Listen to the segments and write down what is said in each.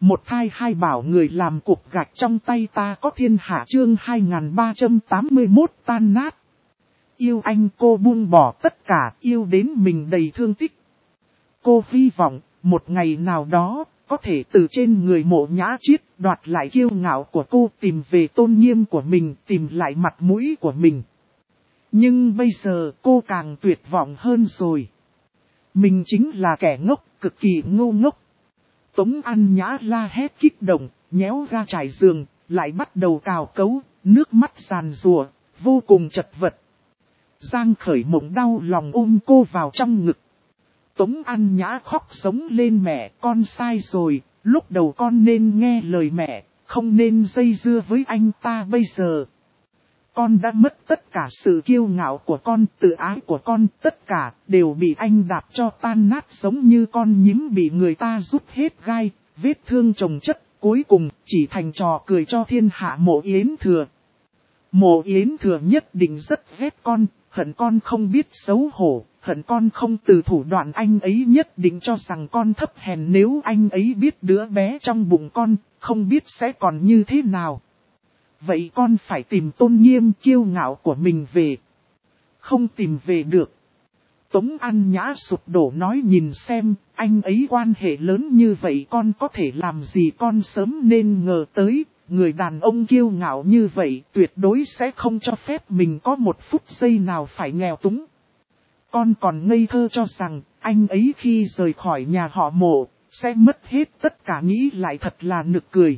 Một thai hai bảo người làm cục gạch trong tay ta có thiên hạ chương 2381 tan nát. Yêu anh cô buông bỏ tất cả, yêu đến mình đầy thương tích. Cô hy vọng, một ngày nào đó, có thể từ trên người Mộ Nhã Chiết đoạt lại kiêu ngạo của cô, tìm về tôn nghiêm của mình, tìm lại mặt mũi của mình. Nhưng bây giờ cô càng tuyệt vọng hơn rồi. Mình chính là kẻ ngốc, cực kỳ ngu ngốc. Tống An Nhã la hét kích động, nhéo ra trải giường, lại bắt đầu cào cấu, nước mắt giàn rùa, vô cùng chật vật. Giang Khởi Mộng đau lòng ôm cô vào trong ngực. Tống An Nhã khóc sống lên mẹ, con sai rồi, lúc đầu con nên nghe lời mẹ, không nên dây dưa với anh ta bây giờ. Con đã mất tất cả sự kiêu ngạo của con, tự ái của con, tất cả đều bị anh đạp cho tan nát giống như con nhím bị người ta rút hết gai, vết thương chồng chất, cuối cùng chỉ thành trò cười cho thiên hạ Mộ Yến Thừa. Mộ Yến Thừa nhất định rất ghét con, hận con không biết xấu hổ, hận con không từ thủ đoạn anh ấy nhất định cho rằng con thấp hèn nếu anh ấy biết đứa bé trong bụng con, không biết sẽ còn như thế nào. Vậy con phải tìm tôn nghiêm kiêu ngạo của mình về. Không tìm về được. Tống An Nhã sụp đổ nói nhìn xem, anh ấy quan hệ lớn như vậy con có thể làm gì con sớm nên ngờ tới. Người đàn ông kiêu ngạo như vậy tuyệt đối sẽ không cho phép mình có một phút giây nào phải nghèo túng. Con còn ngây thơ cho rằng anh ấy khi rời khỏi nhà họ Mộ sẽ mất hết tất cả nghĩ lại thật là nực cười.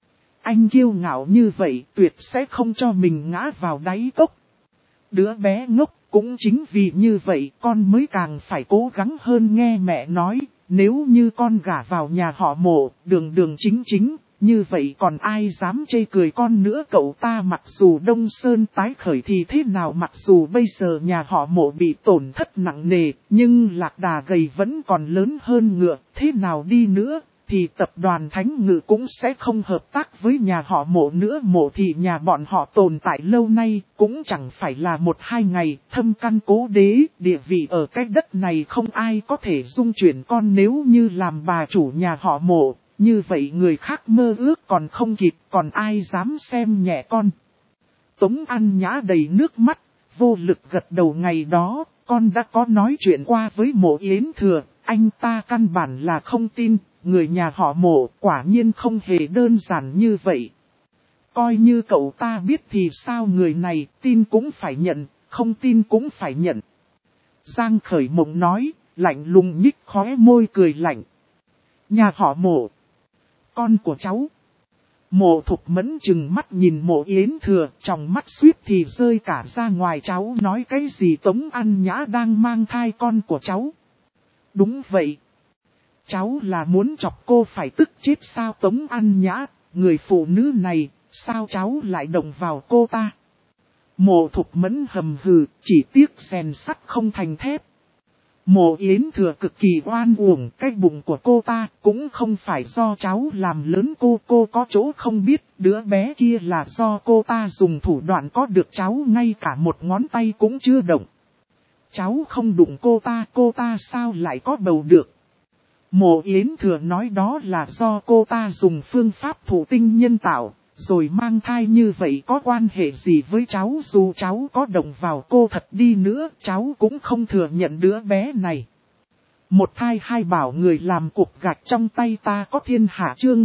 Anh kiêu ngạo như vậy tuyệt sẽ không cho mình ngã vào đáy cốc. Đứa bé ngốc cũng chính vì như vậy con mới càng phải cố gắng hơn nghe mẹ nói. Nếu như con gả vào nhà họ Mộ đường đường chính chính, như vậy còn ai dám chê cười con nữa. Cậu ta mặc dù Đông Sơn tái khởi thì thế nào, mặc dù bây giờ nhà họ Mộ bị tổn thất nặng nề, nhưng lạc đà gầy vẫn còn lớn hơn ngựa, thế nào đi nữa thì tập đoàn Thánh Ngự cũng sẽ không hợp tác với nhà họ Mộ nữa. Mộ thì nhà bọn họ tồn tại lâu nay cũng chẳng phải là một hai ngày, thâm căn cố đế, địa vị ở cái đất này không ai có thể dung chuyển con. Nếu như làm bà chủ nhà họ Mộ, như vậy người khác mơ ước còn không kịp, còn ai dám xem nhẹ con. Tống An Nhã đầy nước mắt, vô lực gật đầu. Ngày đó, con đã có nói chuyện qua với Mộ Yến Thừa, anh ta căn bản là không tin. Người nhà họ Mộ quả nhiên không hề đơn giản như vậy. Coi như cậu ta biết thì sao, người này tin cũng phải nhận, không tin cũng phải nhận. Giang Khởi Mộng nói, lạnh lùng nhích khóe môi cười lạnh. Nhà họ Mộ, con của cháu. Mộ Thục Mẫn chừng mắt nhìn Mộ Yến Thừa, trong mắt suýt thì rơi cả ra ngoài. Cháu nói cái gì? Tống An Nhã đang mang thai con của cháu. Đúng vậy. Cháu là muốn chọc cô phải tức chết sao? Tống An Nhã, người phụ nữ này, sao cháu lại động vào cô ta? Mộ Thục Mẫn hầm hừ, chỉ tiếc rèn sắt không thành thép. Mộ Yến Thừa cực kỳ oan uổng, cái bụng của cô ta cũng không phải do cháu làm lớn. Cô có chỗ không biết, đứa bé kia là do cô ta dùng thủ đoạn có được, cháu ngay cả một ngón tay cũng chưa động. Cháu không đụng cô ta sao lại có bầu được? Mộ Yến Thừa nói đó là do cô ta dùng phương pháp thụ tinh nhân tạo, rồi mang thai. như vậy có quan hệ gì với cháu? Dù cháu có động vào cô thật đi nữa, cháu cũng không thừa nhận đứa bé này. Một thai hai bảo người làm cục gạch trong tay ta có thiên hạ chương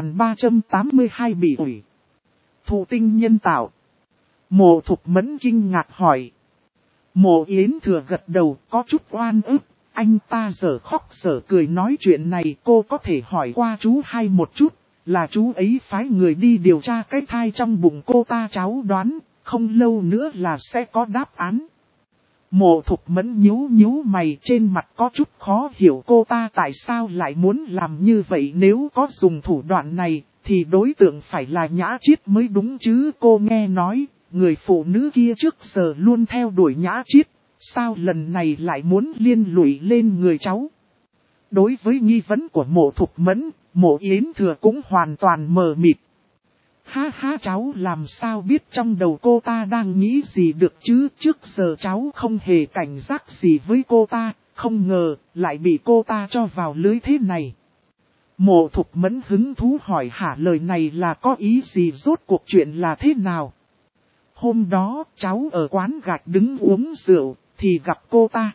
2382 bị ủi. Thụ tinh nhân tạo. Mộ Thục Mẫn kinh ngạc hỏi. Mộ Yến Thừa gật đầu, có chút oan ức. Anh ta dở khóc dở cười nói chuyện này cô có thể hỏi qua chú hai một chút, là chú ấy phái người đi điều tra cái thai trong bụng cô ta. Cháu đoán, không lâu nữa là sẽ có đáp án. Mộ Thục Mẫn nhíu mày, trên mặt có chút khó hiểu cô ta tại sao lại muốn làm như vậy. Nếu có dùng thủ đoạn này, thì đối tượng phải là Nhã Chiết mới đúng chứ. Cô nghe nói, người phụ nữ kia trước giờ luôn theo đuổi Nhã Chiết. Sao lần này lại muốn liên lụy lên người cháu? Đối với nghi vấn của Mộ Thục Mẫn, Mộ Yến Thừa cũng hoàn toàn mờ mịt. Ha ha, cháu làm sao biết trong đầu cô ta đang nghĩ gì được chứ? Trước giờ cháu không hề cảnh giác gì với cô ta, không ngờ lại bị cô ta cho vào lưới thế này. Mộ Thục Mẫn hứng thú hỏi hả, lời này là có ý gì, rốt cuộc chuyện là thế nào? Hôm đó cháu ở quán gạch đứng uống rượu thì gặp cô ta.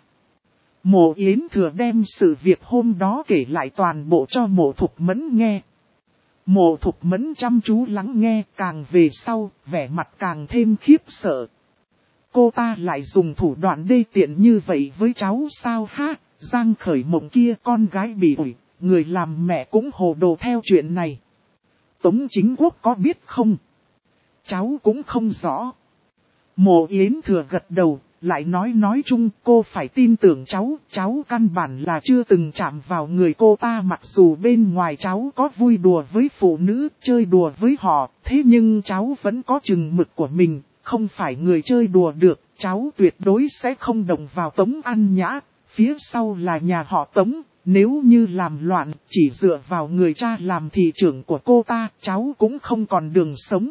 Mộ Yến Thừa đem sự việc hôm đó kể lại toàn bộ cho Mộ Thục Mẫn nghe. Mộ Thục Mẫn chăm chú lắng nghe, càng về sau, vẻ mặt càng thêm khiếp sợ. Cô ta lại dùng thủ đoạn đê tiện như vậy với cháu sao ha? Giang Khởi Mộng kia con gái bị ủi, người làm mẹ cũng hồ đồ theo chuyện này. Tống Chính Quốc có biết không? Cháu cũng không rõ. Mộ Yến Thừa gật đầu, lại nói chung cô phải tin tưởng cháu căn bản là chưa từng chạm vào người cô ta, mặc dù bên ngoài cháu có vui đùa với phụ nữ, chơi đùa với họ, thế nhưng cháu vẫn có chừng mực của mình, không phải người chơi đùa được, cháu tuyệt đối sẽ không động vào Tống An Nhã, phía sau là nhà họ Tống, nếu như làm loạn, chỉ dựa vào người cha làm thị trưởng của cô ta, cháu cũng không còn đường sống.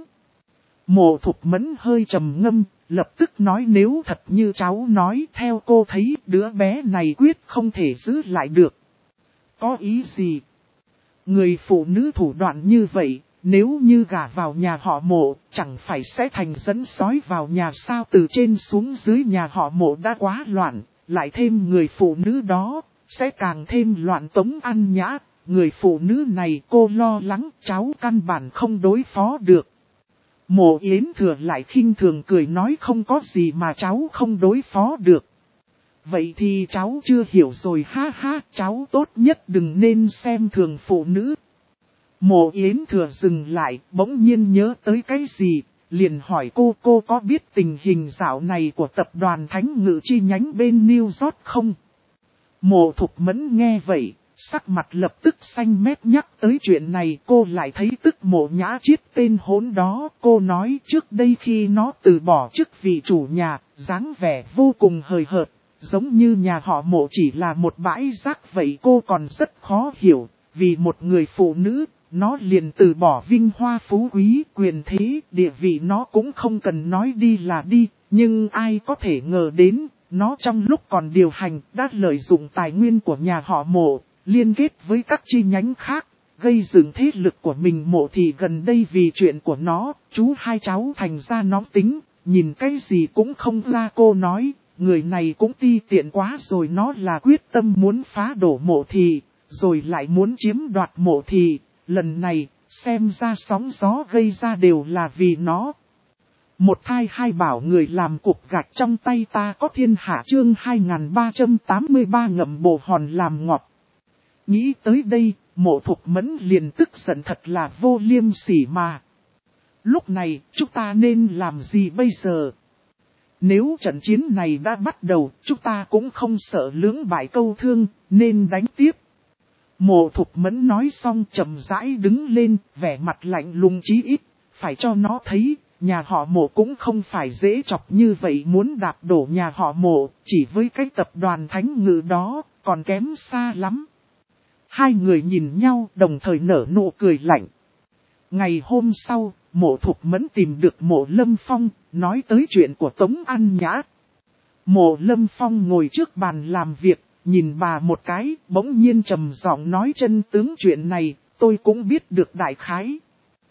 Mộ Thục Mẫn hơi trầm ngâm, lập tức nói nếu thật như cháu nói, theo cô thấy đứa bé này quyết không thể giữ lại được. Có ý gì? Người phụ nữ thủ đoạn như vậy, nếu như gả vào nhà họ Mộ, chẳng phải sẽ thành dẫn sói vào nhà sao? Từ trên xuống dưới nhà họ Mộ đã quá loạn, lại thêm người phụ nữ đó, sẽ càng thêm loạn. Tống An Nhã, người phụ nữ này cô lo lắng cháu căn bản không đối phó được. Mộ Yến Thừa lại khinh thường cười nói không có gì mà cháu không đối phó được. Vậy thì cháu chưa hiểu rồi ha ha, cháu tốt nhất đừng nên xem thường phụ nữ. Mộ Yến Thừa dừng lại, bỗng nhiên nhớ tới cái gì, liền hỏi cô có biết tình hình dạo này của tập đoàn Thánh Ngự chi nhánh bên New York không? Mộ Thục Mẫn nghe vậy, sắc mặt lập tức xanh mét, nhắc tới chuyện này cô lại thấy tức Mộ Nhã Chiết tên hỗn đó. Cô nói trước đây khi nó từ bỏ chức vị chủ nhà, dáng vẻ vô cùng hời hợt, giống như nhà họ Mộ chỉ là một bãi rác vậy. Cô còn rất khó hiểu, vì một người phụ nữ, nó liền từ bỏ vinh hoa phú quý, quyền thế, địa vị nó cũng không cần nói đi là đi, nhưng ai có thể ngờ đến, nó trong lúc còn điều hành đã lợi dụng tài nguyên của nhà họ Mộ, liên kết với các chi nhánh khác, gây dựng thế lực của mình. Mộ thì gần đây vì chuyện của nó, chú hai cháu thành ra nóng tính, nhìn cái gì cũng không ra. Cô nói, người này cũng ti tiện quá rồi, nó là quyết tâm muốn phá đổ Mộ thì, rồi lại muốn chiếm đoạt Mộ thì, lần này, xem ra sóng gió gây ra đều là vì nó. Một thai hai bảo người làm cục gạch trong tay ta có thiên hạ, chương 2383 ngậm bồ hòn làm ngọt. Nghĩ tới đây, Mộ Thục Mẫn liền tức giận, thật là vô liêm sỉ mà. Lúc này, chúng ta nên làm gì bây giờ? Nếu trận chiến này đã bắt đầu, chúng ta cũng không sợ lưỡng bại câu thương, nên đánh tiếp. Mộ Thục Mẫn nói xong chậm rãi đứng lên, vẻ mặt lạnh lùng chí ít, phải cho nó thấy, nhà họ Mộ cũng không phải dễ chọc như vậy. Muốn đạp đổ nhà họ Mộ, chỉ với cái tập đoàn Thánh Ngự đó, còn kém xa lắm. Hai người nhìn nhau đồng thời nở nụ cười lạnh. Ngày hôm sau, Mộ Thục Mẫn tìm được Mộ Lâm Phong, nói tới chuyện của Tống An Nhã. Mộ Lâm Phong ngồi trước bàn làm việc, nhìn bà một cái, bỗng nhiên trầm giọng nói chân tướng chuyện này, tôi cũng biết được đại khái.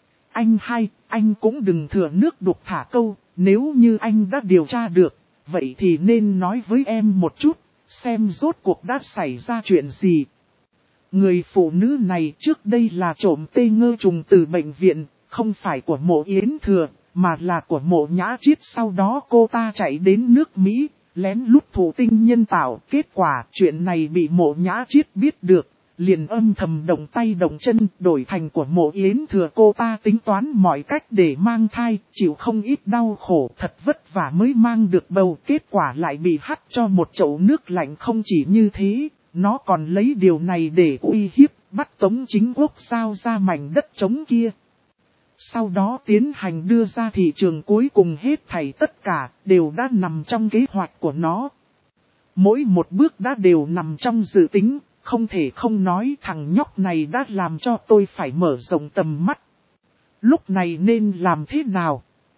Anh cũng đừng thừa nước đục thả câu, nếu như anh đã điều tra được, vậy thì nên nói với em một chút, xem rốt cuộc đã xảy ra chuyện gì. Người phụ nữ này trước đây là trộm tê ngơ trùng từ bệnh viện, không phải của Mộ Yến Thừa, mà là của Mộ Nhã Chiết. Sau đó cô ta chạy đến nước Mỹ, lén lút thụ tinh nhân tạo. Kết quả chuyện này bị Mộ Nhã Chiết biết được, liền âm thầm động tay động chân đổi thành của Mộ Yến Thừa. Cô ta tính toán mọi cách để mang thai, chịu không ít đau khổ, thật vất vả mới mang được bầu. Kết quả lại bị hắt cho một chậu nước lạnh. Không chỉ như thế, nó còn lấy điều này để uy hiếp, bắt Tống Chính Quốc giao ra mảnh đất trống kia. Sau đó tiến hành đưa ra thị trường, cuối cùng hết thảy tất cả đều đã nằm trong kế hoạch của nó. Mỗi một bước đã đều nằm trong dự tính, không thể không nói thằng nhóc này đã làm cho tôi phải mở rộng tầm mắt. Lúc này nên làm thế nào?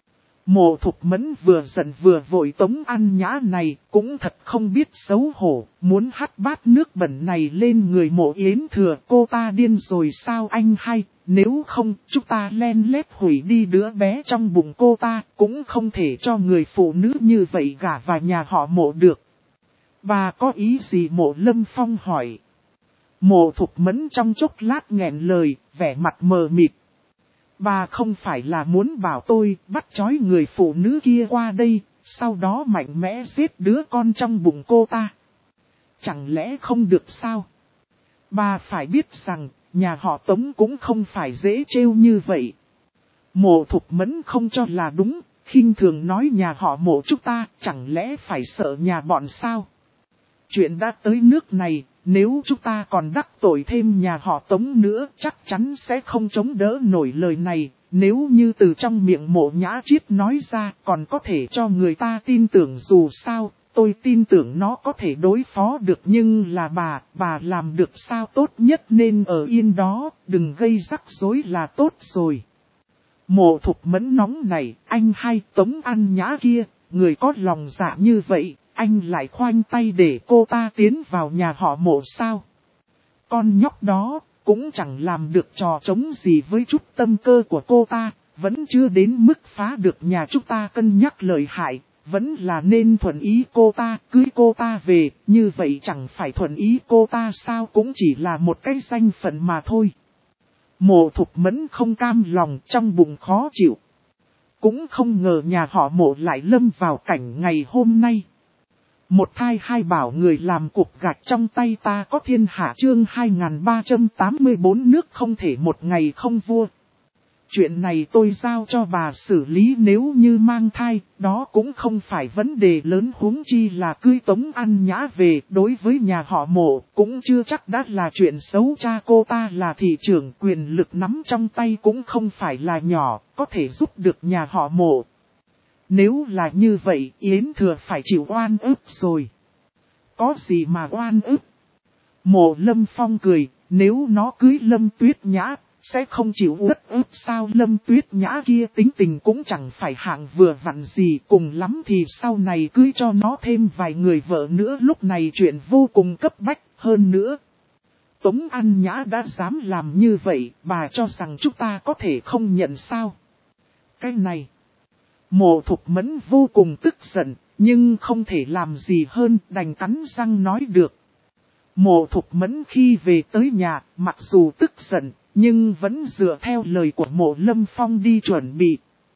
Mộ Thục Mẫn vừa giận vừa vội Tống An Nhã này, cũng thật không biết xấu hổ, muốn hắt bát nước bẩn này lên người Mộ Yến Thừa. Cô ta điên rồi sao anh hay, nếu không chúng ta len lét hủy đi đứa bé trong bụng cô ta, cũng không thể cho người phụ nữ như vậy gả vào nhà họ Mộ được. Bà có ý gì? Mộ Lâm Phong hỏi. Mộ Thục Mẫn trong chốc lát nghẹn lời, vẻ mặt mờ mịt. Bà không phải là muốn bảo tôi bắt trói người phụ nữ kia qua đây, sau đó mạnh mẽ giết đứa con trong bụng cô ta. Chẳng lẽ không được sao? Bà phải biết rằng, nhà họ Tống cũng không phải dễ trêu như vậy. Mộ Thục Mẫn không cho là đúng, khinh thường nói nhà họ Mộ chúng ta chẳng lẽ phải sợ nhà bọn sao? Chuyện đã tới nước này, nếu chúng ta còn đắc tội thêm nhà họ Tống nữa chắc chắn sẽ không chống đỡ nổi lời này. Nếu như từ trong miệng Mộ Nhã Triết nói ra còn có thể cho người ta tin tưởng dù sao, tôi tin tưởng nó có thể đối phó được nhưng là bà làm được sao? Tốt nhất nên ở yên đó, đừng gây rắc rối là tốt rồi. Mộ Thục Mẫn nóng này, anh hay Tống An Nhã kia, người có lòng dạ như vậy. Anh lại khoanh tay để cô ta tiến vào nhà họ Mộ sao? Con nhóc đó cũng chẳng làm được trò chống gì với chút tâm cơ của cô ta, vẫn chưa đến mức phá được nhà chúng ta. Cân nhắc lợi hại, vẫn là nên thuận ý cô ta, cưới cô ta về, như vậy chẳng phải thuận ý cô ta sao, cũng chỉ là một cái danh phận mà thôi. Mộ Thục Mẫn không cam lòng, trong bụng khó chịu. Cũng không ngờ nhà họ Mộ lại lâm vào cảnh ngày hôm nay. Một thai hai bảo người làm cục gạch trong tay ta có thiên hạ. Chương 2384 nước không thể một ngày không vua. Chuyện này tôi giao cho bà xử lý, nếu như mang thai, đó cũng không phải vấn đề lớn, huống chi là cưới Tống An Nhã về. Đối với nhà họ Mộ cũng chưa chắc đã là chuyện xấu. Cha cô ta là thị trưởng, quyền lực nắm trong tay cũng không phải là nhỏ, có thể giúp được nhà họ Mộ. Nếu là như vậy, Yến Thừa phải chịu oan ức rồi. Có gì mà oan ức? Mộ Lâm Phong cười, nếu nó cưới Lâm Tuyết Nhã, sẽ không chịu uất ức sao? Lâm Tuyết Nhã kia tính tình cũng chẳng phải hạng vừa vặn gì, cùng lắm thì sau này cưới cho nó thêm vài người vợ nữa. Lúc này chuyện vô cùng cấp bách hơn nữa. Tống An Nhã đã dám làm như vậy, bà cho rằng chúng ta có thể không nhận sao? Cái này... Mộ Thục Mẫn vô cùng tức giận, nhưng không thể làm gì hơn, đành cắn răng nói được. Mộ Thục Mẫn khi về tới nhà, mặc dù tức giận, nhưng vẫn dựa theo lời của Mộ Lâm Phong đi chuẩn bị.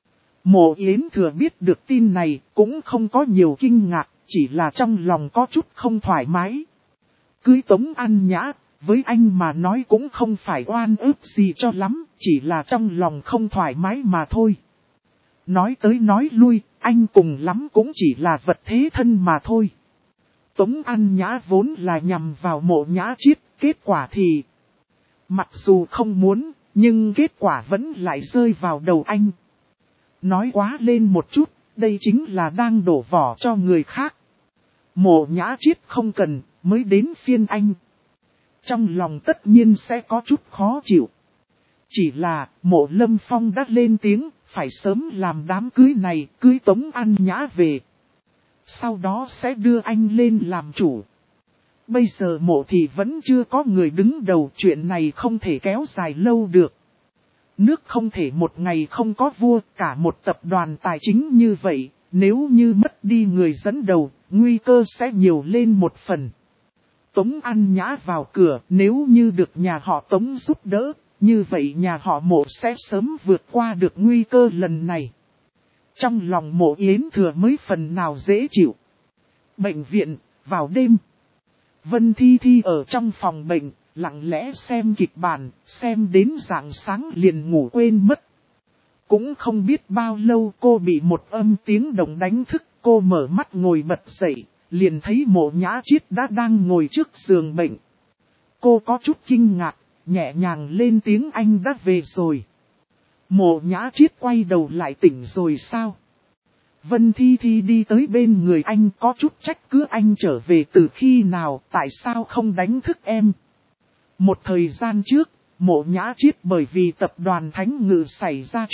Mộ Yến Thừa biết được tin này, cũng không có nhiều kinh ngạc, chỉ là trong lòng có chút không thoải mái. Cưới Tống An Nhã, với anh mà nói cũng không phải oan ức gì cho lắm, chỉ là trong lòng không thoải mái mà thôi. Nói tới nói lui, anh cùng lắm cũng chỉ là vật thế thân mà thôi. Tống An Nhã vốn là nhằm vào Mộ Nhã Triết, kết quả thì... Mặc dù không muốn, nhưng kết quả vẫn lại rơi vào đầu anh. Nói quá lên một chút, đây chính là đang đổ vỏ cho người khác. Mộ Nhã Triết không cần, mới đến phiên anh. Trong lòng tất nhiên sẽ có chút khó chịu. Chỉ là, Mộ Lâm Phong đã lên tiếng, phải sớm làm đám cưới này, cưới Tống An Nhã về. Sau đó sẽ đưa anh lên làm chủ. Bây giờ Mộ thì vẫn chưa có người đứng đầu, chuyện này không thể kéo dài lâu được. Nước không thể một ngày không có vua, cả một tập đoàn tài chính như vậy, nếu như mất đi người dẫn đầu, nguy cơ sẽ nhiều lên một phần. Tống An Nhã vào cửa, nếu như được nhà họ Tống giúp đỡ, như vậy nhà họ Mộ sẽ sớm vượt qua được nguy cơ lần này. Trong lòng Mộ Yến Thừa mới phần nào dễ chịu. Bệnh viện, vào đêm. Vân Thi Thi ở trong phòng bệnh, lặng lẽ xem kịch bản, xem đến rạng sáng liền ngủ quên mất. Cũng không biết bao lâu cô bị một âm tiếng động đánh thức, cô mở mắt ngồi bật dậy, liền thấy Mộ Nhã Triết đã đang ngồi trước giường bệnh. Cô có chút kinh ngạc, nhẹ nhàng lên tiếng, anh đã về rồi. Mộ Nhã Triết quay đầu lại, tỉnh rồi sao? Vân Thi Thi đi tới bên người anh, có chút trách cứ, anh trở về từ khi nào, tại sao không đánh thức em? Một thời gian trước, Mộ Nhã Triết bởi vì tập đoàn Thánh Ngự xảy ra chuyện,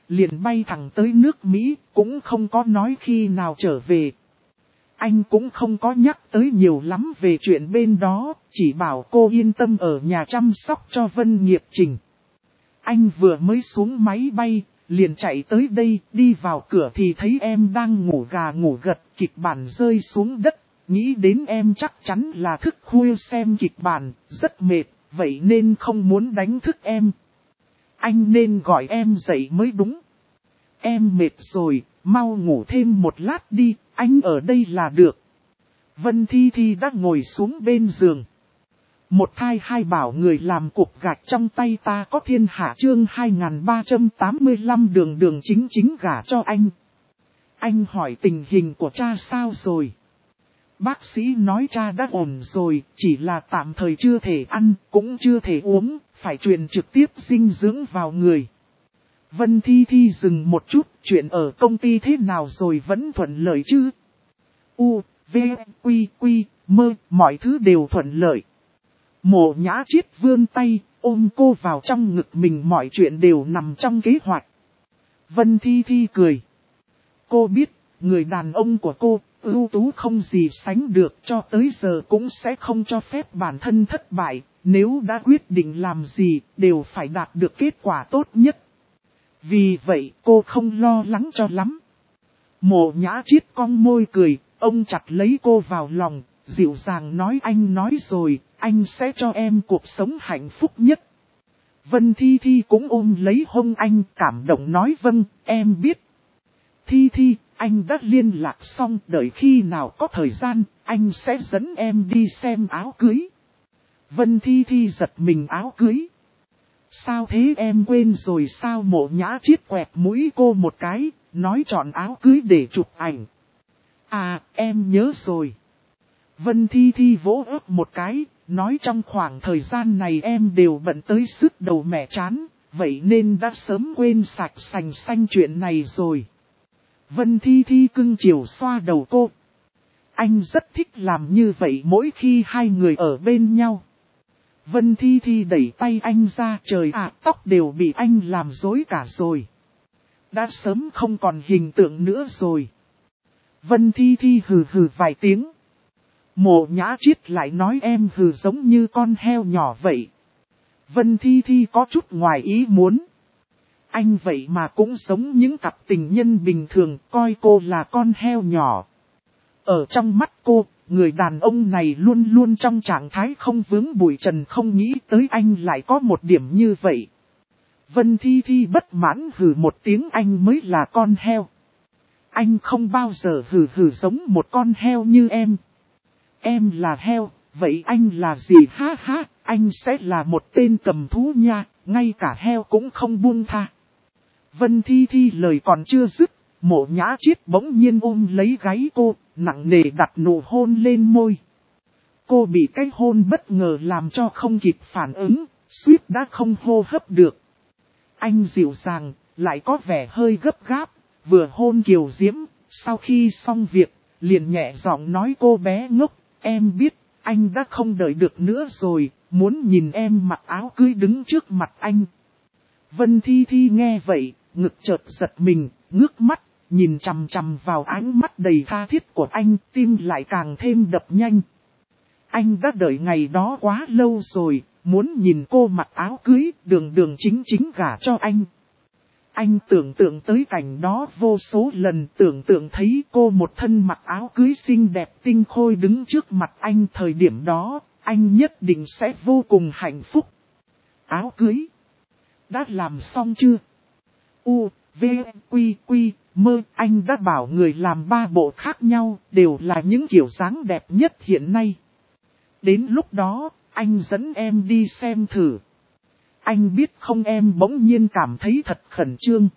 liền bay thẳng tới nước Mỹ, cũng không có nói khi nào trở về. Anh cũng không có nhắc tới nhiều lắm về chuyện bên đó, chỉ bảo cô yên tâm ở nhà chăm sóc cho Vân Nghiệp Trình. Anh vừa mới xuống máy bay, liền chạy tới đây, đi vào cửa thì thấy em đang ngủ gà ngủ gật, kịch bản rơi xuống đất. Nghĩ đến em chắc chắn là thức khuya xem kịch bản, rất mệt, vậy nên không muốn đánh thức em. Anh nên gọi em dậy mới đúng. Em mệt rồi, mau ngủ thêm một lát đi, anh ở đây là được. Vân Thi Thi đã ngồi xuống bên giường. Một thai hai bảo người làm cục gạch trong tay ta có thiên hạ chương 2385 đường đường chính chính gả cho anh. Anh hỏi tình hình của cha sao rồi? Bác sĩ nói cha đã ổn rồi, chỉ là tạm thời chưa thể ăn, cũng chưa thể uống, phải truyền trực tiếp dinh dưỡng vào người. Vân Thi Thi dừng một chút, chuyện ở công ty thế nào rồi vẫn thuận lợi chứ? U, V, Quy, Quy, Mơ, mọi thứ đều thuận lợi. Mộ Nhã Triết vươn tay, ôm cô vào trong ngực mình, mọi chuyện đều nằm trong kế hoạch. Vân Thi Thi cười. Cô biết, người đàn ông của cô, ưu tú không gì sánh được, cho tới giờ cũng sẽ không cho phép bản thân thất bại, nếu đã quyết định làm gì, đều phải đạt được kết quả tốt nhất. Vì vậy cô không lo lắng cho lắm. Mộ Nhã Triết cong môi cười, ông chặt lấy cô vào lòng, dịu dàng nói anh nói rồi, anh sẽ cho em cuộc sống hạnh phúc nhất. Vân Thi Thi cũng ôm lấy hông anh, cảm động nói vâng, em biết. Thi Thi, anh đã liên lạc xong, đợi khi nào có thời gian, anh sẽ dẫn em đi xem áo cưới. Vân Thi Thi giật mình, áo cưới. Sao thế em quên rồi sao? Mộ Nhã Triết quẹt mũi cô một cái, nói chọn áo cưới để chụp ảnh. À, em nhớ rồi. Vân Thi Thi vỗ ớt một cái, nói trong khoảng thời gian này em đều bận tới sức đầu mẻ chán, vậy nên đã sớm quên sạch sành xanh chuyện này rồi. Vân Thi Thi cưng chiều xoa đầu cô. Anh rất thích làm như vậy mỗi khi hai người ở bên nhau. Vân Thi Thi đẩy tay anh ra, trời ạ, tóc đều bị anh làm rối cả rồi. Đã sớm không còn hình tượng nữa rồi. Vân Thi Thi hừ hừ vài tiếng. Mộ Nhã Triết lại nói em hừ giống như con heo nhỏ vậy. Vân Thi Thi có chút ngoài ý muốn. Anh vậy mà cũng giống những cặp tình nhân bình thường, coi cô là con heo nhỏ. Ở trong mắt cô, người đàn ông này luôn luôn trong trạng thái không vướng bụi trần, không nghĩ tới anh lại có một điểm như vậy. Vân Thi Thi bất mãn hừ một tiếng, anh mới là con heo. Anh không bao giờ hừ hừ giống một con heo như em. Em là heo, vậy anh là gì? Ha ha, anh sẽ là một tên cầm thú nha, ngay cả heo cũng không buông tha. Vân Thi Thi lời còn chưa dứt, Mộ Nhã Triết bỗng nhiên ôm lấy gáy cô, nặng nề đặt nụ hôn lên môi. Cô bị cái hôn bất ngờ làm cho không kịp phản ứng, suýt đã không hô hấp được. Anh dịu dàng, lại có vẻ hơi gấp gáp, vừa hôn kiều diễm, sau khi xong việc, liền nhẹ giọng nói cô bé ngốc, em biết, anh đã không đợi được nữa rồi, muốn nhìn em mặc áo cưới đứng trước mặt anh. Vân Thi Thi nghe vậy, ngực chợt giật mình, ngước mắt, nhìn chằm chằm vào ánh mắt đầy tha thiết của anh, tim lại càng thêm đập nhanh. Anh đã đợi ngày đó quá lâu rồi, muốn nhìn cô mặc áo cưới, đường đường chính chính gả cho anh. Anh tưởng tượng tới cảnh đó vô số lần, tưởng tượng thấy cô một thân mặc áo cưới xinh đẹp tinh khôi đứng trước mặt anh, thời điểm đó, anh nhất định sẽ vô cùng hạnh phúc. Áo cưới đã làm xong chưa? U, V, Quy, Quy, Mơ, anh đã bảo người làm 3 bộ khác nhau, đều là những kiểu dáng đẹp nhất hiện nay. Đến lúc đó, anh dẫn em đi xem thử. Anh biết không, em bỗng nhiên cảm thấy thật khẩn trương.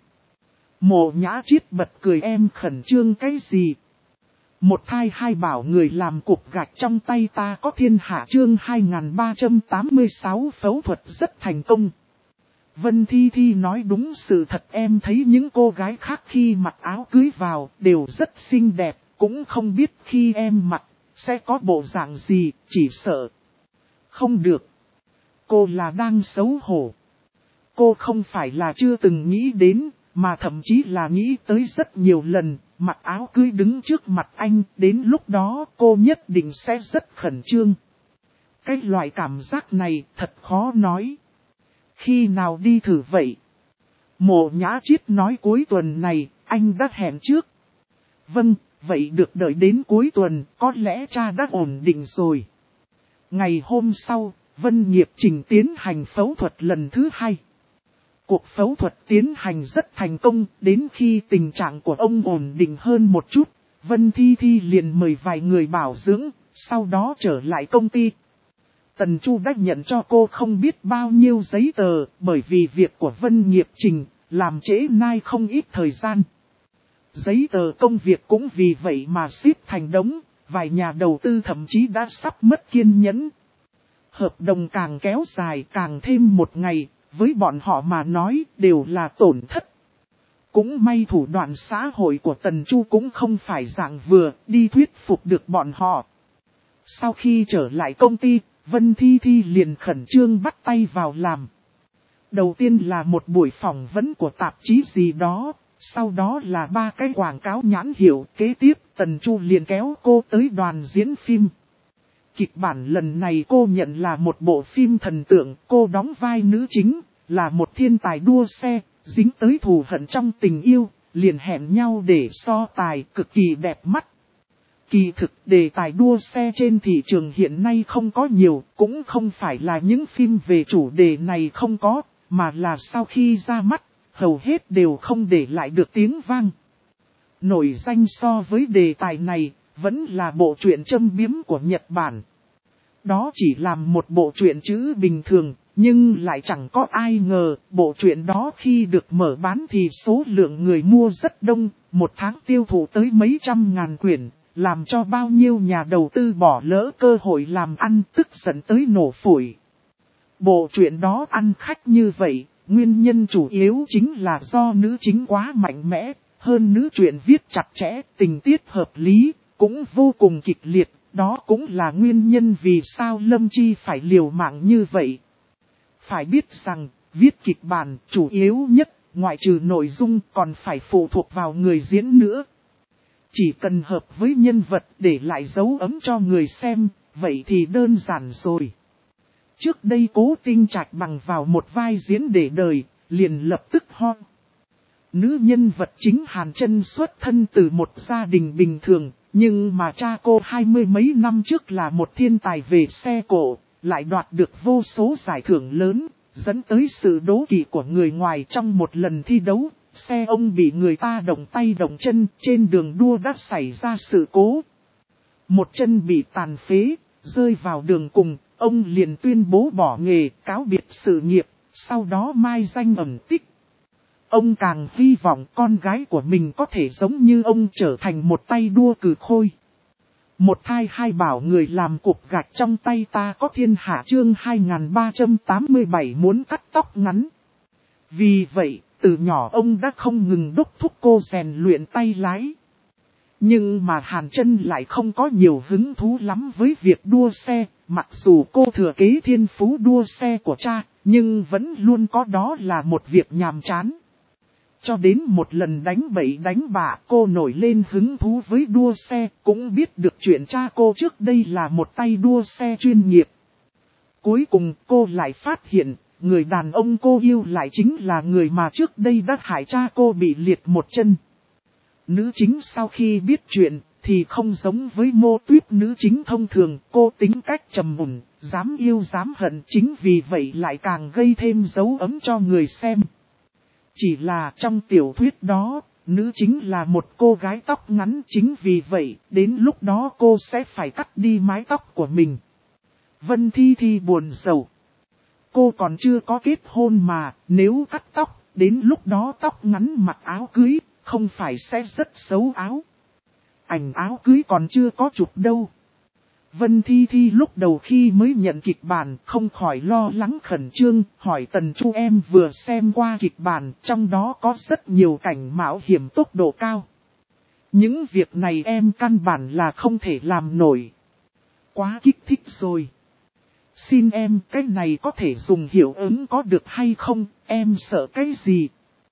Mộ Nhã Triết bật cười, em khẩn trương cái gì? Một thai hai bảo người làm cục gạch trong tay ta có thiên hạ chương 2386 phẫu thuật rất thành công. Vân Thi Thi nói đúng sự thật, em thấy những cô gái khác khi mặc áo cưới vào đều rất xinh đẹp, cũng không biết khi em mặc sẽ có bộ dạng gì, chỉ sợ. Không được. Cô là đang xấu hổ. Cô không phải là chưa từng nghĩ đến, mà thậm chí là nghĩ tới rất nhiều lần, mặc áo cưới đứng trước mặt anh, đến lúc đó cô nhất định sẽ rất khẩn trương. Cái loại cảm giác này thật khó nói. Khi nào đi thử vậy? Mộ Nhã Chiết nói cuối tuần này, anh đã hẹn trước. Vâng, vậy được đợi đến cuối tuần, có lẽ cha đã ổn định rồi. Ngày hôm sau, Vân Nghiệp Trình tiến hành phẫu thuật lần thứ 2. Cuộc phẫu thuật tiến hành rất thành công, đến khi tình trạng của ông ổn định hơn một chút, Vân Thi Thi liền mời vài người bảo dưỡng, sau đó trở lại công ty. Tần Chu đã nhận cho cô không biết bao nhiêu giấy tờ, bởi vì việc của Vân Nghiệp Trình, làm trễ nai không ít thời gian. Giấy tờ công việc cũng vì vậy mà xếp thành đống, vài nhà đầu tư thậm chí đã sắp mất kiên nhẫn. Hợp đồng càng kéo dài càng thêm một ngày, với bọn họ mà nói đều là tổn thất. Cũng may thủ đoạn xã hội của Tần Chu cũng không phải dạng vừa, đi thuyết phục được bọn họ. Sau khi trở lại công ty, Vân Thi Thi liền khẩn trương bắt tay vào làm. Đầu tiên là một buổi phỏng vấn của tạp chí gì đó, sau đó là 3 cái quảng cáo nhãn hiệu, kế tiếp Tần Chu liền kéo cô tới đoàn diễn phim. Kịch bản lần này cô nhận là một bộ phim thần tượng, cô đóng vai nữ chính, là một thiên tài đua xe, dính tới thù hận trong tình yêu, liền hẹn nhau để so tài, cực kỳ đẹp mắt. Kỳ thực đề tài đua xe trên thị trường hiện nay không có nhiều, cũng không phải là những phim về chủ đề này không có, mà là sau khi ra mắt, hầu hết đều không để lại được tiếng vang. Nổi danh so với đề tài này, vẫn là bộ truyện châm biếm của Nhật Bản. Đó chỉ làm một bộ truyện chữ bình thường, nhưng lại chẳng có ai ngờ, bộ truyện đó khi được mở bán thì số lượng người mua rất đông, một tháng tiêu thụ tới mấy trăm ngàn quyển, làm cho bao nhiêu nhà đầu tư bỏ lỡ cơ hội làm ăn, tức giận tới nổ phổi. Bộ truyện đó ăn khách như vậy, nguyên nhân chủ yếu chính là do nữ chính quá mạnh mẽ, hơn nữ truyện viết chặt chẽ, tình tiết hợp lý, cũng vô cùng kịch liệt, đó cũng là nguyên nhân vì sao Lâm Chi phải liều mạng như vậy. Phải biết rằng, viết kịch bản chủ yếu nhất, ngoại trừ nội dung còn phải phụ thuộc vào người diễn nữa. Chỉ cần hợp với nhân vật để lại dấu ấn cho người xem, vậy thì đơn giản rồi. Trước đây Cố Tinh Trạch bằng vào một vai diễn để đời, liền lập tức ho. Nữ nhân vật chính Hàn Trân xuất thân từ một gia đình bình thường, nhưng mà cha cô 20 mấy năm trước là một thiên tài về xe cộ, lại đoạt được vô số giải thưởng lớn, dẫn tới sự đố kỵ của người ngoài trong một lần thi đấu. Xe ông bị người ta động tay động chân, trên đường đua đã xảy ra sự cố. Một chân bị tàn phế, rơi vào đường cùng, ông liền tuyên bố bỏ nghề, cáo biệt sự nghiệp, sau đó mai danh ẩn tích. Ông càng hy vọng con gái của mình có thể giống như ông trở thành một tay đua cừ khôi. Một thai hai bảo người làm cục gạch trong tay ta có thiên hạ chương 2387 muốn cắt tóc ngắn. Vì vậy, từ nhỏ ông đã không ngừng đốc thúc cô rèn luyện tay lái. Nhưng mà Hàn Trân lại không có nhiều hứng thú lắm với việc đua xe, mặc dù cô thừa kế thiên phú đua xe của cha, nhưng vẫn luôn có đó là một việc nhàm chán. Cho đến một lần đánh bậy đánh bạ cô nổi lên hứng thú với đua xe, cũng biết được chuyện cha cô trước đây là một tay đua xe chuyên nghiệp. Cuối cùng cô lại phát hiện, người đàn ông cô yêu lại chính là người mà trước đây đã hại cha cô bị liệt một chân. Nữ chính sau khi biết chuyện, thì không giống với Mô Tuyết nữ chính thông thường, cô tính cách trầm mùn, dám yêu dám hận, chính vì vậy lại càng gây thêm dấu ấn cho người xem. Chỉ là trong tiểu thuyết đó, nữ chính là một cô gái tóc ngắn, chính vì vậy, đến lúc đó cô sẽ phải cắt đi mái tóc của mình. Vân Thi Thi buồn rầu. Cô còn chưa có kết hôn mà, nếu cắt tóc, đến lúc đó tóc ngắn mặc áo cưới, không phải sẽ rất xấu áo. Ảnh áo cưới còn chưa có chụp đâu. Vân Thi Thi lúc đầu khi mới nhận kịch bản không khỏi lo lắng khẩn trương, hỏi Tần Chu em vừa xem qua kịch bản, trong đó có rất nhiều cảnh mạo hiểm tốc độ cao. Những việc này em căn bản là không thể làm nổi. Quá kích thích rồi. Xin em, cái này có thể dùng hiệu ứng có được hay không, em sợ cái gì?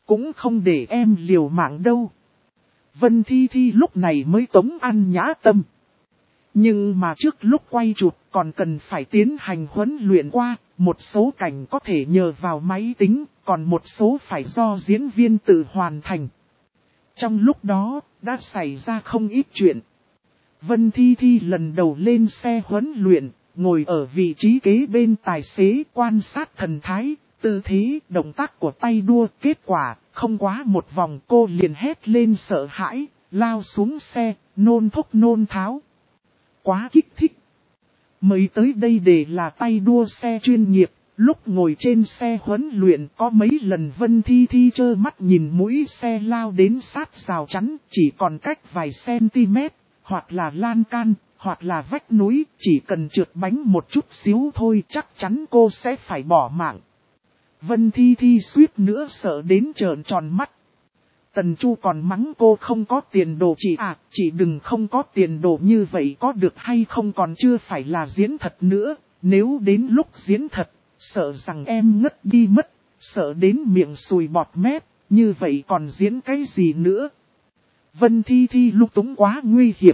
cũng không để em liều mạng đâu. Vân Thi Thi lúc này mới tống ăn nhã tâm. Nhưng mà trước lúc quay chụp còn cần phải tiến hành huấn luyện qua, một số cảnh có thể nhờ vào máy tính, còn một số phải do diễn viên tự hoàn thành. Trong lúc đó, đã xảy ra không ít chuyện. Vân Thi Thi lần đầu lên xe huấn luyện, ngồi ở vị trí kế bên tài xế quan sát thần thái, tư thế, động tác của tay đua. Kết quả, không quá một vòng cô liền hét lên sợ hãi, lao xuống xe, nôn thốc nôn tháo. Quá kích thích. Mới tới đây để là tay đua xe chuyên nghiệp, lúc ngồi trên xe huấn luyện có mấy lần Vân Thi Thi trơ mắt nhìn mũi xe lao đến sát rào chắn, chỉ còn cách vài cm, hoặc là lan can, hoặc là vách núi, chỉ cần trượt bánh một chút xíu thôi chắc chắn cô sẽ phải bỏ mạng. Vân Thi Thi suýt nữa sợ đến trợn tròn mắt. Tần Chu còn mắng cô không có tiền đồ chị đừng không có tiền đồ như vậy có được hay không còn chưa phải là diễn thật nữa, nếu đến lúc diễn thật, sợ rằng em ngất đi mất, sợ đến miệng sùi bọt mép, như vậy còn diễn cái gì nữa. Vân Thi Thi lúc túng quá nguy hiểm,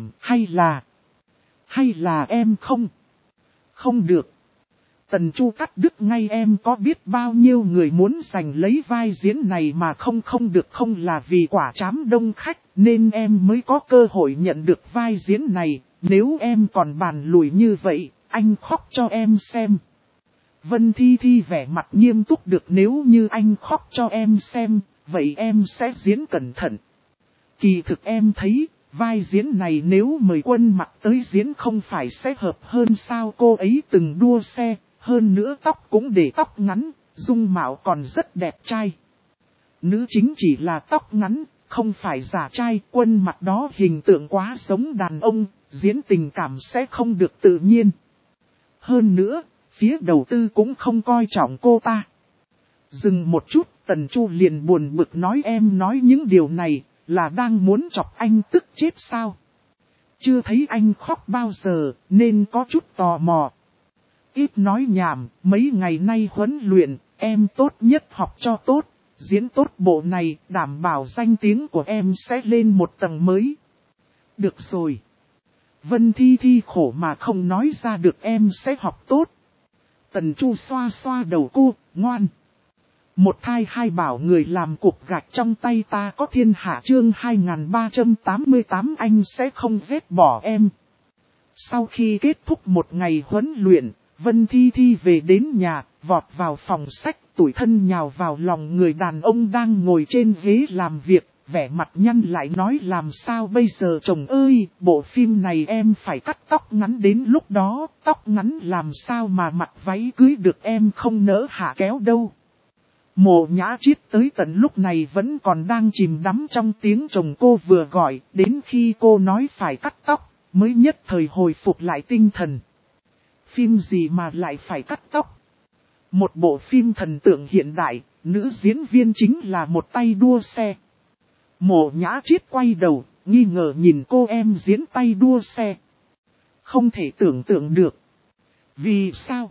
hay là em không được. Tần Chu cắt đứt ngay, em có biết bao nhiêu người muốn giành lấy vai diễn này mà không được, không là vì quả trám đông khách nên em mới có cơ hội nhận được vai diễn này, nếu em còn bàn lùi như vậy, anh khóc cho em xem. Vân Thi Thi vẻ mặt nghiêm túc, được, nếu như anh khóc cho em xem, vậy em sẽ diễn cẩn thận. Kỳ thực em thấy, vai diễn này nếu mời Quân Mặc tới diễn không phải sẽ hợp hơn sao, cô ấy từng đua xe. Hơn nữa tóc cũng để tóc ngắn, dung mạo còn rất đẹp trai. Nữ chính chỉ là tóc ngắn, không phải giả trai, Quân Mặc đó hình tượng quá giống đàn ông, diễn tình cảm sẽ không được tự nhiên. Hơn nữa, phía đầu tư cũng không coi trọng cô ta. Dừng một chút, Tần Chu liền buồn bực nói, em nói những điều này, là đang muốn chọc anh tức chết sao? Chưa thấy anh khóc bao giờ, nên có chút tò mò. Ít nói nhảm, mấy ngày nay huấn luyện, em tốt nhất học cho tốt, diễn tốt bộ này, đảm bảo danh tiếng của em sẽ lên một tầng mới. Được rồi. Vân Thi Thi khổ mà không nói ra được, em sẽ học tốt. Tần Chu xoa xoa đầu cô, ngoan. Một thai hai bảo người làm cục gạch trong tay ta có thiên hạ, chương 2388, anh sẽ không ghét bỏ em. Sau khi kết thúc một ngày huấn luyện, Vân Thi Thi về đến nhà, vọt vào phòng sách, tủi thân nhào vào lòng người đàn ông đang ngồi trên ghế làm việc, vẻ mặt nhăn lại nói, làm sao bây giờ chồng ơi, bộ phim này em phải cắt tóc ngắn, đến lúc đó, tóc ngắn làm sao mà mặc váy cưới được, em không nỡ hạ kéo đâu. Mộ Nhã Chiết tới tận lúc này vẫn còn đang chìm đắm trong tiếng chồng cô vừa gọi, đến khi cô nói phải cắt tóc, mới nhất thời hồi phục lại tinh thần. Phim gì mà lại phải cắt tóc? Một bộ phim thần tượng hiện đại, nữ diễn viên chính là một tay đua xe. Mộ Nhã Chiết quay đầu, nghi ngờ nhìn cô em diễn tay đua xe. Không thể tưởng tượng được. Vì sao?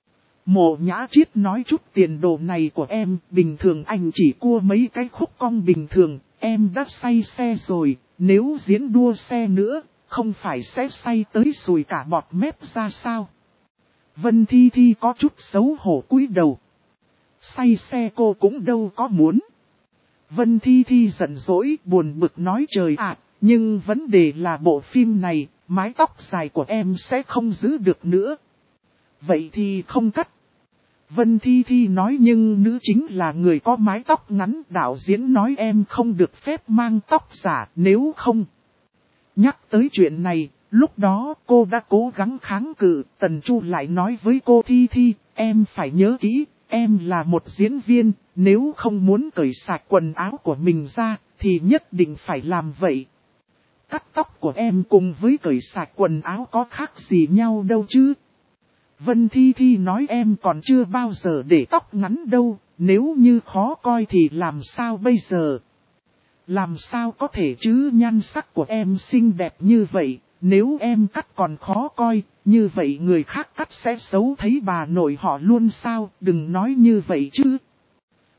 Mộ Nhã Chiết nói, chút tiền đồ này của em, bình thường anh chỉ cua mấy cái khúc cong bình thường, em đã say xe rồi, nếu diễn đua xe nữa, không phải sẽ say tới sùi cả bọt mép ra sao? Vân Thi Thi có chút xấu hổ cúi đầu. Say xe cô cũng đâu có muốn. Vân Thi Thi giận dỗi buồn bực nói, trời ạ, nhưng vấn đề là bộ phim này, mái tóc dài của em sẽ không giữ được nữa. Vậy thì không cắt. Vân Thi Thi nói, nhưng nữ chính là người có mái tóc ngắn, đạo diễn nói em không được phép mang tóc giả, nếu không. Nhắc tới chuyện này, lúc đó cô đã cố gắng kháng cự, Tần Chu lại nói với cô, Thi Thi, em phải nhớ kỹ, em là một diễn viên, nếu không muốn cởi sạch quần áo của mình ra, thì nhất định phải làm vậy. Cắt tóc của em cùng với cởi sạch quần áo có khác gì nhau đâu chứ. Vân Thi Thi nói, em còn chưa bao giờ để tóc ngắn đâu, nếu như khó coi thì làm sao bây giờ? Làm sao có thể chứ, nhan sắc của em xinh đẹp như vậy, nếu em cắt còn khó coi, như vậy người khác cắt sẽ xấu thấy bà nội họ luôn sao, đừng nói như vậy chứ.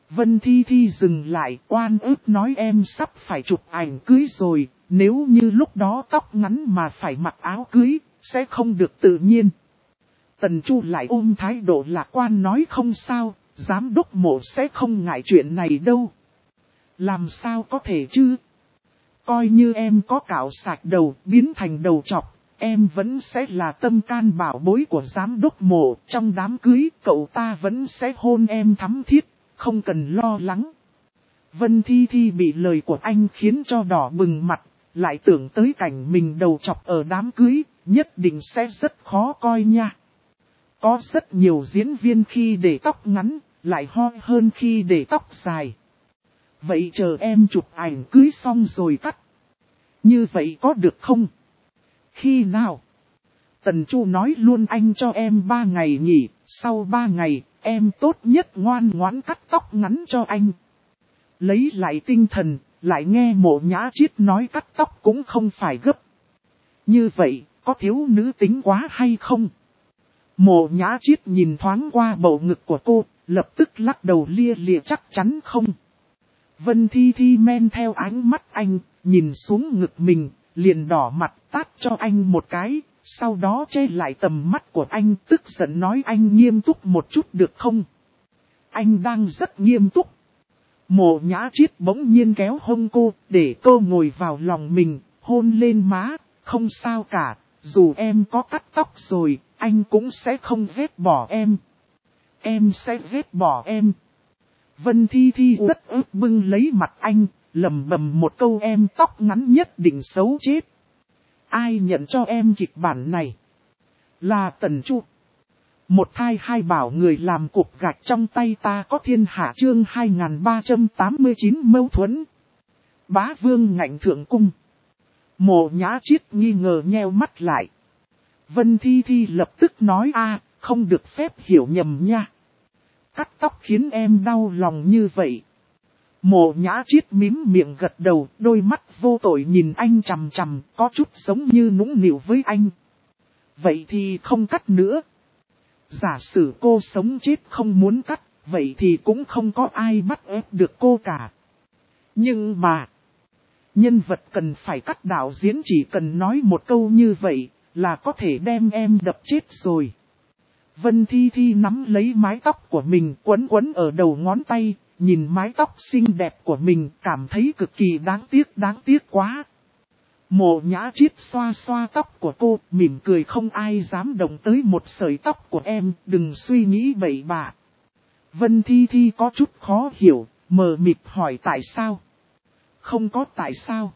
Vân Thi Thi dừng lại, oan ức nói em sắp phải chụp ảnh cưới rồi, nếu như lúc đó tóc ngắn mà phải mặc áo cưới, sẽ không được tự nhiên. Tần Chu lại ôm thái độ lạc quan nói không sao, giám đốc Mộ sẽ không ngại chuyện này đâu. Làm sao có thể chứ? Coi như em có cạo sạch đầu, biến thành đầu trọc, em vẫn sẽ là tâm can bảo bối của giám đốc Mộ. Trong đám cưới, cậu ta vẫn sẽ hôn em thắm thiết, không cần lo lắng. Vân Thi Thi bị lời của anh khiến cho đỏ bừng mặt, lại tưởng tới cảnh mình đầu trọc ở đám cưới, nhất định sẽ rất khó coi nha. Có rất nhiều diễn viên khi để tóc ngắn, lại hoi hơn khi để tóc dài. Vậy chờ em chụp ảnh cưới xong rồi cắt. Như vậy có được không? Khi nào? Tần Chu nói luôn anh cho em 3 ngày nghỉ, sau 3 ngày, em tốt nhất ngoan ngoãn cắt tóc ngắn cho anh. Lấy lại tinh thần, lại nghe Mộ Nhã Chiết nói cắt tóc cũng không phải gấp. Như vậy, có thiếu nữ tính quá hay không? Mộ Nhã Chiết nhìn thoáng qua bầu ngực của cô, lập tức lắc đầu lia lịa chắc chắn không. Vân Thi Thi men theo ánh mắt anh, nhìn xuống ngực mình, liền đỏ mặt tát cho anh một cái, sau đó che lại tầm mắt của anh, tức giận nói anh nghiêm túc một chút được không? Anh đang rất nghiêm túc. Mộ Nhã Chiết bỗng nhiên kéo hông cô, để cô ngồi vào lòng mình, hôn lên má, không sao cả, dù em có cắt tóc rồi, anh cũng sẽ không ghét bỏ em. Em sẽ ghét bỏ em. Vân Thi Thi rất ức bưng lấy mặt anh, lẩm bẩm một câu em tóc ngắn nhất định xấu chết. Ai nhận cho em kịch bản này? Là Tần Chu. Một thai hai bảo người làm cục gạch trong tay ta có thiên hạ chương 2389 mâu thuẫn. Bá Vương ngạnh thượng cung. Mộ Nhã Chiết nghi ngờ nheo mắt lại. Vân Thi Thi lập tức nói không được phép hiểu nhầm nha. Cắt tóc khiến em đau lòng như vậy. Mộ Nhã Chiết mím miệng gật đầu, đôi mắt vô tội nhìn anh chằm chằm, có chút giống như nũng nịu với anh. Vậy thì không cắt nữa. Giả sử cô sống chết không muốn cắt, vậy thì cũng không có ai bắt ép được cô cả. Nhưng mà, nhân vật cần phải cắt đạo diễn chỉ cần nói một câu như vậy, là có thể đem em đập chết rồi. Vân Thi Thi nắm lấy mái tóc của mình quấn quấn ở đầu ngón tay, nhìn mái tóc xinh đẹp của mình cảm thấy cực kỳ đáng tiếc quá. Mộ Nhã Chiết xoa xoa tóc của cô, mỉm cười không ai dám động tới một sợi tóc của em, đừng suy nghĩ bậy bạ. Vân Thi Thi có chút khó hiểu, mờ mịt hỏi tại sao? Không có tại sao.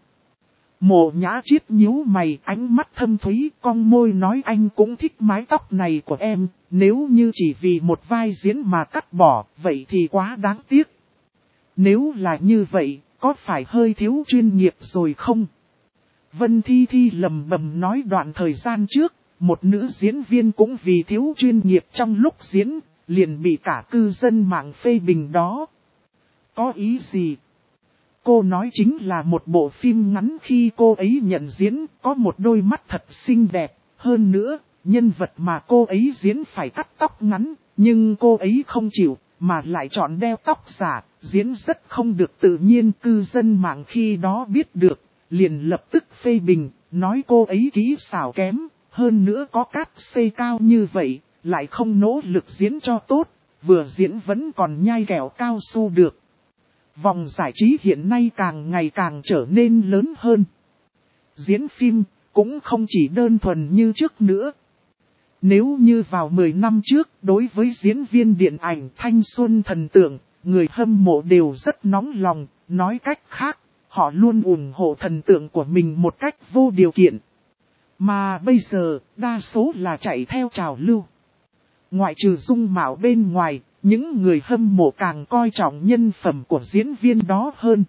Mộ Nhã Chiết nhíu mày, ánh mắt thâm thúy, cong môi nói anh cũng thích mái tóc này của em, nếu như chỉ vì một vai diễn mà cắt bỏ, vậy thì quá đáng tiếc. Nếu là như vậy, có phải hơi thiếu chuyên nghiệp rồi không? Vân Thi Thi lẩm bẩm nói đoạn thời gian trước, một nữ diễn viên cũng vì thiếu chuyên nghiệp trong lúc diễn, liền bị cả cư dân mạng phê bình đó. Có ý gì? Cô nói chính là một bộ phim ngắn khi cô ấy nhận diễn, có một đôi mắt thật xinh đẹp, hơn nữa, nhân vật mà cô ấy diễn phải cắt tóc ngắn, nhưng cô ấy không chịu, mà lại chọn đeo tóc giả, diễn rất không được tự nhiên. Cư dân mạng khi đó biết được, liền lập tức phê bình, nói cô ấy kỹ xảo kém, hơn nữa có cát xê cao như vậy, lại không nỗ lực diễn cho tốt, vừa diễn vẫn còn nhai kẹo cao su được. Vòng giải trí hiện nay càng ngày càng trở nên lớn hơn. Diễn phim cũng không chỉ đơn thuần như trước nữa. Nếu như vào 10 năm trước, đối với diễn viên điện ảnh thanh xuân thần tượng, người hâm mộ đều rất nóng lòng, nói cách khác, họ luôn ủng hộ thần tượng của mình một cách vô điều kiện. Mà bây giờ, đa số là chạy theo trào lưu. Ngoại trừ dung mạo bên ngoài, những người hâm mộ càng coi trọng nhân phẩm của diễn viên đó hơn.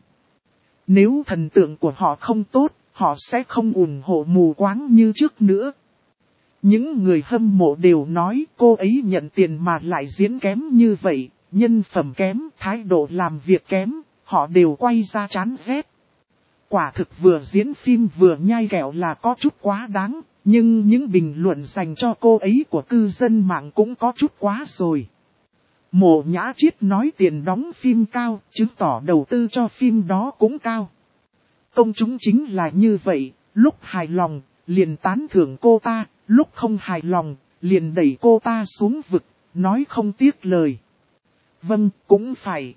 Nếu thần tượng của họ không tốt, họ sẽ không ủng hộ mù quáng như trước nữa. Những người hâm mộ đều nói cô ấy nhận tiền mà lại diễn kém như vậy, nhân phẩm kém, thái độ làm việc kém, họ đều quay ra chán ghét. Quả thực vừa diễn phim vừa nhai kẹo là có chút quá đáng, nhưng những bình luận dành cho cô ấy của cư dân mạng cũng có chút quá rồi. Mộ Nhã Chiết nói tiền đóng phim cao, chứng tỏ đầu tư cho phim đó cũng cao. Công chúng chính là như vậy, lúc hài lòng, liền tán thưởng cô ta, lúc không hài lòng, liền đẩy cô ta xuống vực, nói không tiếc lời. Vâng, cũng phải.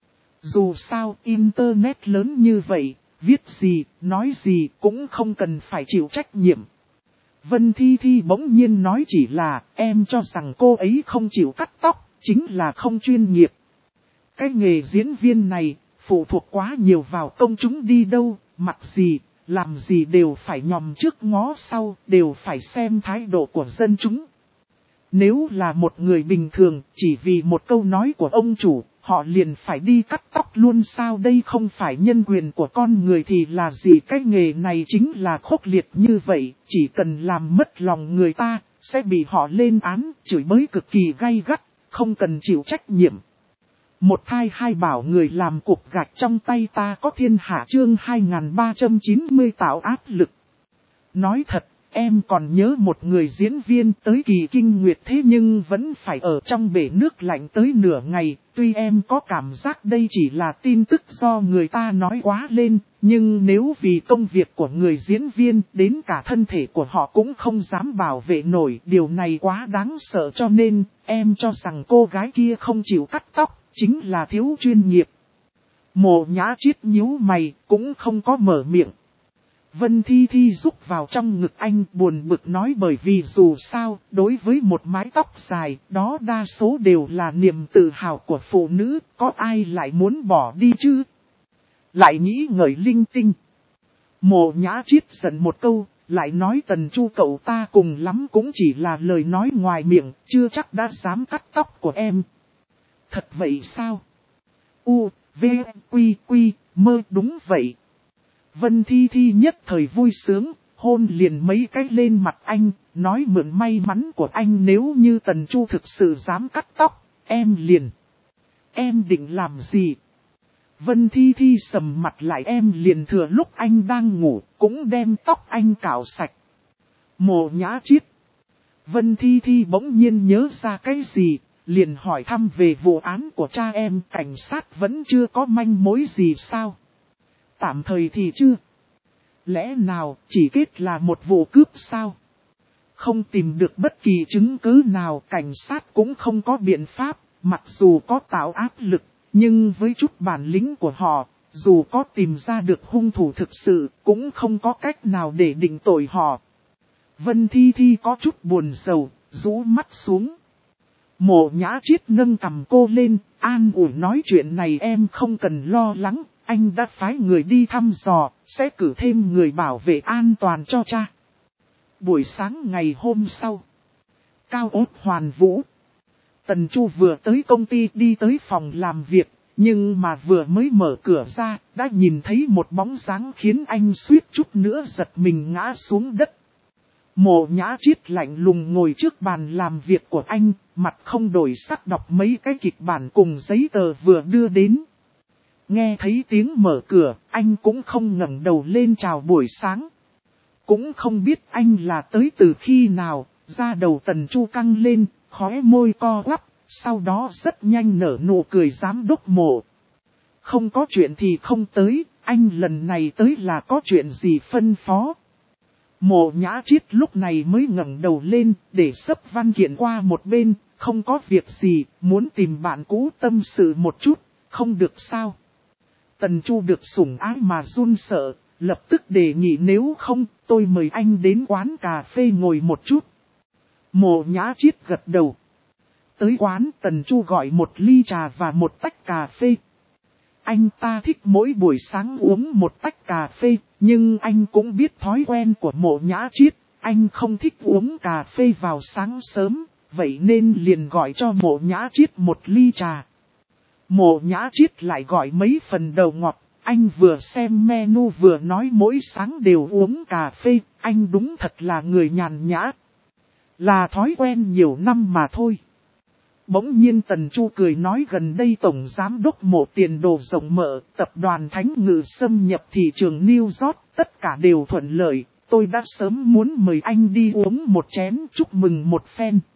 Dù sao, Internet lớn như vậy, viết gì, nói gì cũng không cần phải chịu trách nhiệm. Vân Thi Thi bỗng nhiên nói chỉ là, em cho rằng cô ấy không chịu cắt tóc, chính là không chuyên nghiệp. Cái nghề diễn viên này, phụ thuộc quá nhiều vào công chúng đi đâu, mặc gì, làm gì đều phải nhòm trước ngó sau, đều phải xem thái độ của dân chúng. Nếu là một người bình thường, chỉ vì một câu nói của ông chủ, họ liền phải đi cắt tóc luôn sao? Đây không phải nhân quyền của con người thì là gì? Cái nghề này chính là khốc liệt như vậy, chỉ cần làm mất lòng người ta, sẽ bị họ lên án, chửi bới cực kỳ gay gắt, không cần chịu trách nhiệm. Một thai hai bảo người làm cục gạch trong tay ta có thiên hạ chương 2390 tạo áp lực. Nói thật, em còn nhớ một người diễn viên tới kỳ kinh nguyệt thế nhưng vẫn phải ở trong bể nước lạnh tới nửa ngày. Tuy em có cảm giác đây chỉ là tin tức do người ta nói quá lên, nhưng nếu vì công việc của người diễn viên đến cả thân thể của họ cũng không dám bảo vệ nổi, điều này quá đáng sợ, cho nên em cho rằng cô gái kia không chịu cắt tóc, chính là thiếu chuyên nghiệp. Mộ Nhã Chiết nhíu mày, cũng không có mở miệng. Vân Thi Thi rúc vào trong ngực anh buồn bực nói bởi vì dù sao, đối với một mái tóc dài, đó đa số đều là niềm tự hào của phụ nữ, có ai lại muốn bỏ đi chứ? Lại nghĩ ngợi linh tinh. Mộ Nhã Chiết giận một câu, lại nói Tần Chu cậu ta cùng lắm cũng chỉ là lời nói ngoài miệng, chưa chắc đã dám cắt tóc của em. Thật vậy sao? U, V, Quy, Quy, mơ đúng vậy. Vân Thi Thi nhất thời vui sướng, hôn liền mấy cái lên mặt anh, nói mượn may mắn của anh nếu như Tần Chu thực sự dám cắt tóc, em liền. Em định làm gì? Vân Thi Thi sầm mặt lại, em liền thừa lúc anh đang ngủ, cũng đem tóc anh cạo sạch. Mộ Nhã Chiết. Vân Thi Thi bỗng nhiên nhớ ra cái gì, liền hỏi thăm về vụ án của cha em, cảnh sát vẫn chưa có manh mối gì sao? Tạm thời thì chưa. Lẽ nào chỉ kết là một vụ cướp sao? Không tìm được bất kỳ chứng cứ nào, cảnh sát cũng không có biện pháp, mặc dù có tạo áp lực, nhưng với chút bản lĩnh của họ, dù có tìm ra được hung thủ thực sự, cũng không có cách nào để định tội họ. Vân Thi Thi có chút buồn rầu, rũ mắt xuống. Mộ Nhã Chiết nâng cầm cô lên, an ủi nói chuyện này em không cần lo lắng, anh đã phái người đi thăm dò, sẽ cử thêm người bảo vệ an toàn cho cha. Buổi sáng ngày hôm sau, Cao Ốt Hoàn Vũ. Tần Chu vừa tới công ty đi tới phòng làm việc, nhưng mà vừa mới mở cửa ra, đã nhìn thấy một bóng dáng khiến anh suýt chút nữa giật mình ngã xuống đất. Mộ Nhã Chiết lạnh lùng ngồi trước bàn làm việc của anh, mặt không đổi sắc đọc mấy cái kịch bản cùng giấy tờ vừa đưa đến. Nghe thấy tiếng mở cửa, anh cũng không ngẩng đầu lên chào buổi sáng. Cũng không biết anh là tới từ khi nào, da đầu Tần Chu căng lên, khóe môi co quắp, sau đó rất nhanh nở nụ cười giám đốc Mộ. Không có chuyện thì không tới, anh lần này tới là có chuyện gì phân phó. Mộ Nhã Chiết lúc này mới ngẩng đầu lên, để xấp văn kiện qua một bên, không có việc gì, muốn tìm bạn cũ tâm sự một chút, không được sao. Tần Chu được sủng ái mà run sợ, lập tức đề nghị nếu không, tôi mời anh đến quán cà phê ngồi một chút. Mộ Nhã Chiết gật đầu. Tới quán, Tần Chu gọi một ly trà và một tách cà phê. Anh ta thích mỗi buổi sáng uống một tách cà phê, nhưng anh cũng biết thói quen của Mộ Nhã Chiết, anh không thích uống cà phê vào sáng sớm, vậy nên liền gọi cho Mộ Nhã Chiết một ly trà. Mộ Nhã Chiết lại gọi mấy phần đầu ngọt, anh vừa xem menu vừa nói mỗi sáng đều uống cà phê, anh đúng thật là người nhàn nhã. Là thói quen nhiều năm mà thôi. Bỗng nhiên Tần Chu cười nói gần đây Tổng Giám đốc Mộ tiền đồ rộng mở, tập đoàn Thánh Ngự xâm nhập thị trường New York, tất cả đều thuận lợi, tôi đã sớm muốn mời anh đi uống một chén chúc mừng một phen.